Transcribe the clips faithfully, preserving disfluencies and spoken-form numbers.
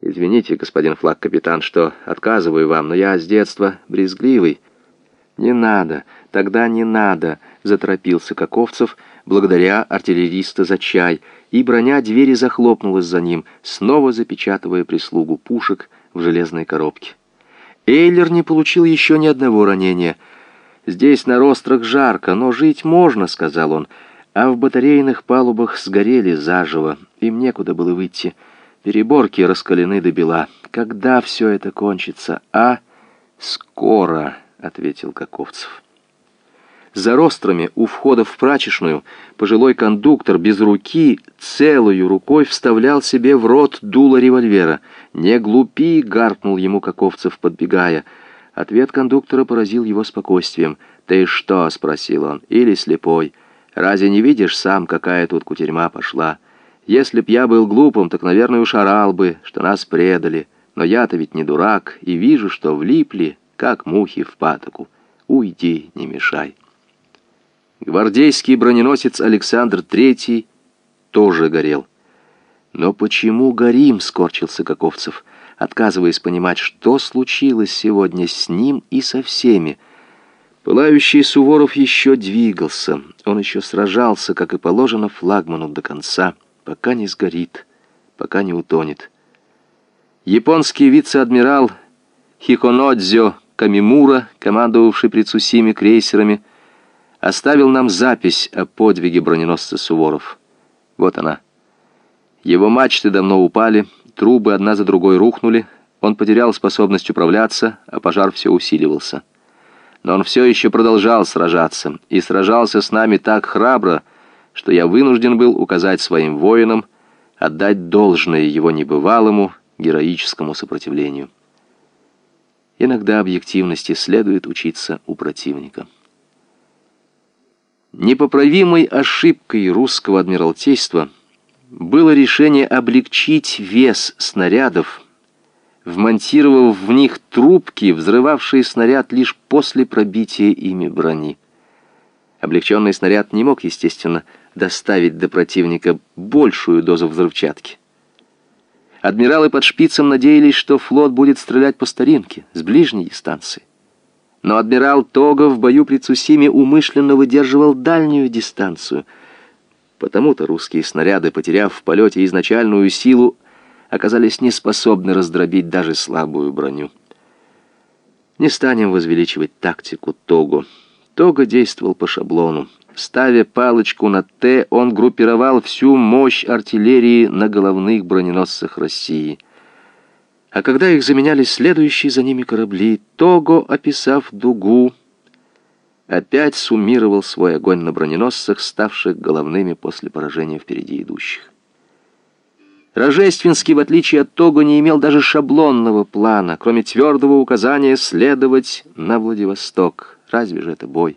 «Извините, господин флаг-капитан, что отказываю вам, но я с детства брезгливый». «Не надо, тогда не надо», — заторопился Каковцев, благодаря артиллериста за чай, и броня двери захлопнулась за ним, снова запечатывая прислугу пушек в железной коробке. Эйлер не получил еще ни одного ранения. «Здесь на рострах жарко, но жить можно», — сказал он, «а в батарейных палубах сгорели заживо, им некуда было выйти. Переборки раскалены до бела. Когда все это кончится, а?» «Скоро», — ответил Каковцев. За рострами у входа в прачечную пожилой кондуктор без руки целую рукой вставлял себе в рот дуло револьвера. «Не глупи!» — гаркнул ему Каковцев, подбегая. Ответ кондуктора поразил его спокойствием. «Ты что?» — спросил он. «Или слепой? Разве не видишь сам, какая тут кутерьма пошла? Если б я был глупым, так, наверное, уж орал бы, что нас предали. Но я-то ведь не дурак, и вижу, что влипли, как мухи в патоку. Уйди, не мешай». Гвардейский броненосец Александр Третий тоже горел. «Но почему горим?» — скорчился Каковцев, отказываясь понимать, что случилось сегодня с ним и со всеми. Пылающий Суворов еще двигался, он еще сражался, как и положено флагману, до конца, пока не сгорит, пока не утонет. Японский вице-адмирал Хиконодзё Камимура, командовавший при Цусиме крейсерами, оставил нам запись о подвиге броненосца Суворов. Вот она. Его мачты давно упали, трубы одна за другой рухнули, он потерял способность управляться, а пожар все усиливался. Но он все еще продолжал сражаться, и сражался с нами так храбро, что я вынужден был указать своим воинам отдать должное его небывалому героическому сопротивлению. Иногда объективности следует учиться у противника. Непоправимой ошибкой русского адмиралтейства было решение облегчить вес снарядов, вмонтировав в них трубки, взрывавшие снаряд лишь после пробития ими брони. Облегченный снаряд не мог, естественно, доставить до противника большую дозу взрывчатки. Адмиралы под Шпицем надеялись, что флот будет стрелять по старинке, с ближней дистанции. Но адмирал Того в бою при Цусиме умышленно выдерживал дальнюю дистанцию. Потому-то русские снаряды, потеряв в полете изначальную силу, оказались неспособны раздробить даже слабую броню. Не станем возвеличивать тактику Того. Того действовал по шаблону. Ставя палочку на «Т», он группировал всю мощь артиллерии на головных броненосцах России. А когда их заменяли следующие за ними корабли, Того, описав дугу, опять суммировал свой огонь на броненосцах, ставших головными после поражения впереди идущих. Рожественский, в отличие от Того, не имел даже шаблонного плана, кроме твердого указания следовать на Владивосток. Разве же это бой?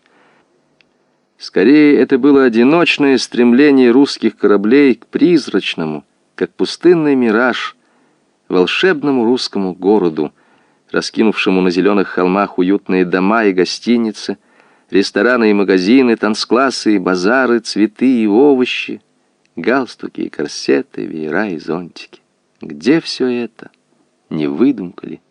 Скорее, это было одиночное стремление русских кораблей к призрачному, как пустынный мираж, волшебному русскому городу, раскинувшему на зеленых холмах уютные дома и гостиницы, рестораны и магазины, танцклассы и базары, цветы и овощи, галстуки и корсеты, веера и зонтики. Где все это? Не выдумка ли?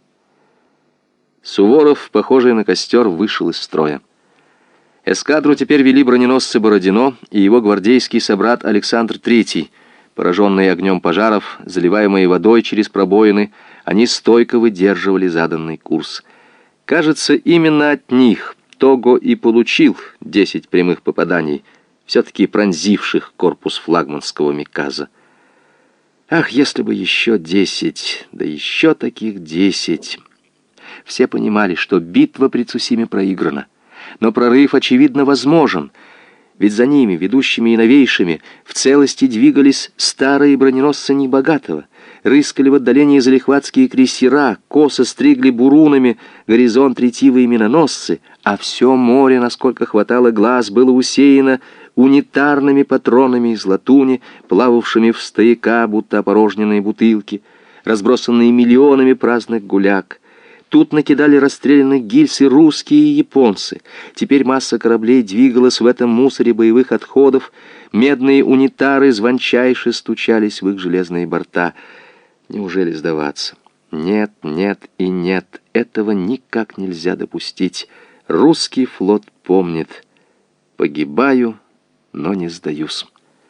Суворов, похожий на костер, вышел из строя. Эскадру теперь вели броненосцы Бородино и его гвардейский собрат Александр Третий. Пораженные огнем пожаров, заливаемые водой через пробоины, они стойко выдерживали заданный курс. Кажется, именно от них Того и получил десять прямых попаданий, все-таки пронзивших корпус флагманского Миказа. Ах, если бы еще десять, да еще таких десять! Все понимали, что битва при Цусиме проиграна, но прорыв, очевидно, возможен. Ведь за ними, ведущими и новейшими, в целости двигались старые броненосцы Небогатого, рыскали в отдалении залихватские крейсера, косо стригли бурунами горизонт ретивые миноносцы, а все море, насколько хватало глаз, было усеяно унитарными патронами из латуни, плававшими в стояка, будто опорожненные бутылки, разбросанные миллионами праздных гуляк. Тут накидали расстрелянных гильз и русские, и японцы. Теперь масса кораблей двигалась в этом мусоре боевых отходов. Медные унитары звончайше стучались в их железные борта. Неужели сдаваться? Нет, нет и нет. Этого никак нельзя допустить. Русский флот помнит. Погибаю, но не сдаюсь.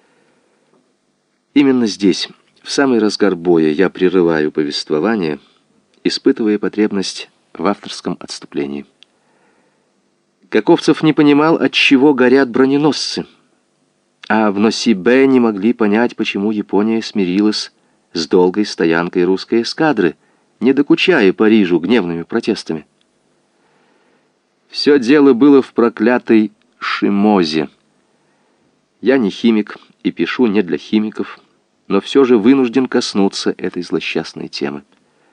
Именно здесь, в самый разгар боя, я прерываю повествование, испытывая потребность в авторском отступлении. Каковцев не понимал, от чего горят броненосцы, а в Носибе не могли понять, почему Япония смирилась с долгой стоянкой русской эскадры, не докучая Парижу гневными протестами. Все дело было в проклятой Шимозе. Я не химик и пишу не для химиков, но все же вынужден коснуться этой злосчастной темы.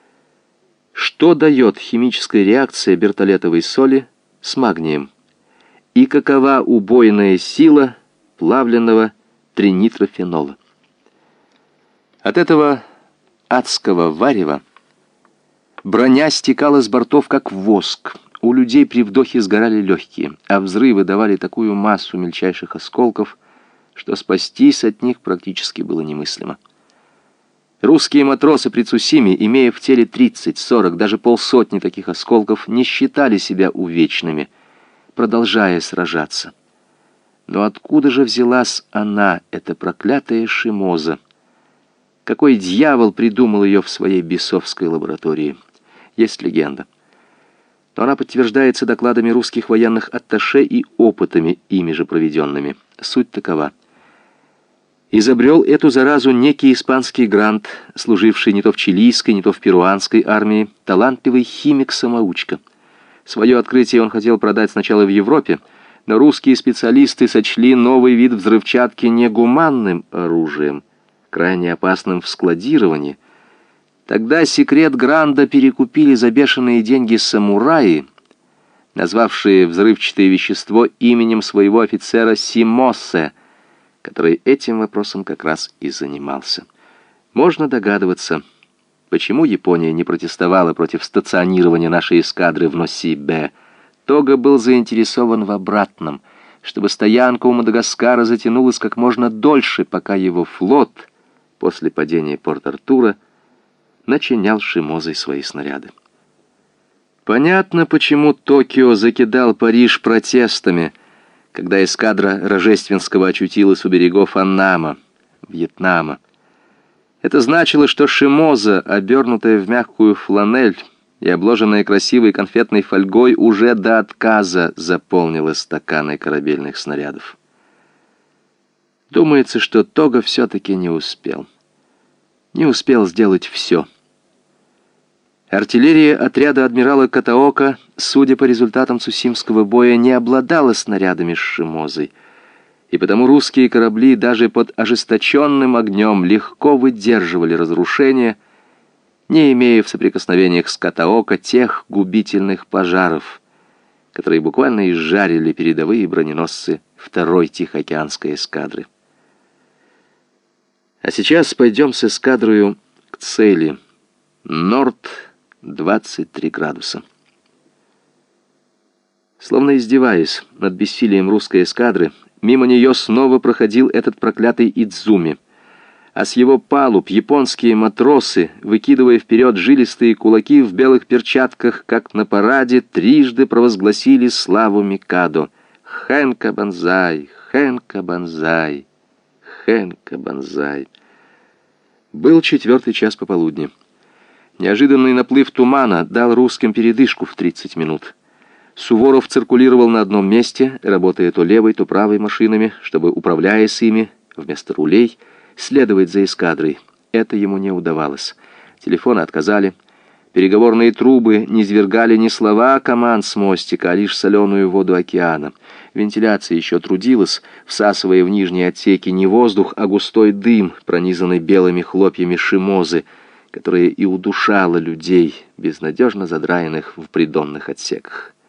Что дает химическая реакция бертолетовой соли с магнием? И какова убойная сила плавленного тринитрофенола? От этого адского варева броня стекала с бортов, как воск. У людей при вдохе сгорали легкие, а взрывы давали такую массу мельчайших осколков, что спастись от них практически было немыслимо. Русские матросы при Цусиме, имея в теле тридцать, сорок, даже полсотни таких осколков, не считали себя увечными, продолжая сражаться. Но откуда же взялась она, эта проклятая Шимоза? Какой дьявол придумал ее в своей бесовской лаборатории? Есть легенда. Но она подтверждается докладами русских военных атташе и опытами, ими же проведенными. Суть такова. Изобрел эту заразу некий испанский грант, служивший не то в чилийской, не то в перуанской армии, талантливый химик-самоучка. Свое открытие он хотел продать сначала в Европе, но русские специалисты сочли новый вид взрывчатки негуманным оружием, крайне опасным в складировании. Тогда секрет Гранда перекупили за бешеные деньги самураи, назвавшие взрывчатое вещество именем своего офицера Симосе, который этим вопросом как раз и занимался. Можно догадываться, почему Япония не протестовала против стационирования нашей эскадры в Носибе. Тога был заинтересован в обратном, чтобы стоянка у Мадагаскара затянулась как можно дольше, пока его флот после падения Порт-Артура начинял Шимозой свои снаряды. Понятно, почему Токио закидал Париж протестами, когда эскадра Рожественского очутилась у берегов Аннама, Вьетнама. Это значило, что Шимоза, обернутая в мягкую фланель и обложенная красивой конфетной фольгой, уже до отказа заполнила стаканы корабельных снарядов. Думается, что Тога все-таки не успел. Не успел сделать все. Артиллерия отряда адмирала Катаока, судя по результатам Цусимского боя, не обладала снарядами с Шимозой, и потому русские корабли даже под ожесточенным огнем легко выдерживали разрушения, не имея в соприкосновениях с Катаока тех губительных пожаров, которые буквально изжарили передовые броненосцы второй Тихоокеанской эскадры. А сейчас пойдем с эскадрою к цели. Норд двадцать три градуса. Словно издеваясь над бессилием русской эскадры, мимо нее снова проходил этот проклятый Идзуми, а с его палуб японские матросы, выкидывая вперед жилистые кулаки в белых перчатках, как на параде, трижды провозгласили славу Микадо. «Хэнка Банзай! Хэнка Банзай! Хэнка Банзай!» Был четвертый час пополудни. Неожиданный наплыв тумана дал русским передышку в тридцать минут. Суворов циркулировал на одном месте, работая то левой, то правой машинами, чтобы, управляясь ими, вместо рулей, следовать за эскадрой. Это ему не удавалось. Телефоны отказали. Переговорные трубы не низвергали ни слова команд с мостика, а лишь соленую воду океана. Вентиляция еще трудилась, всасывая в нижние отсеки не воздух, а густой дым, пронизанный белыми хлопьями Шимозы, которая и удушала людей, безнадежно задраенных в придонных отсеках.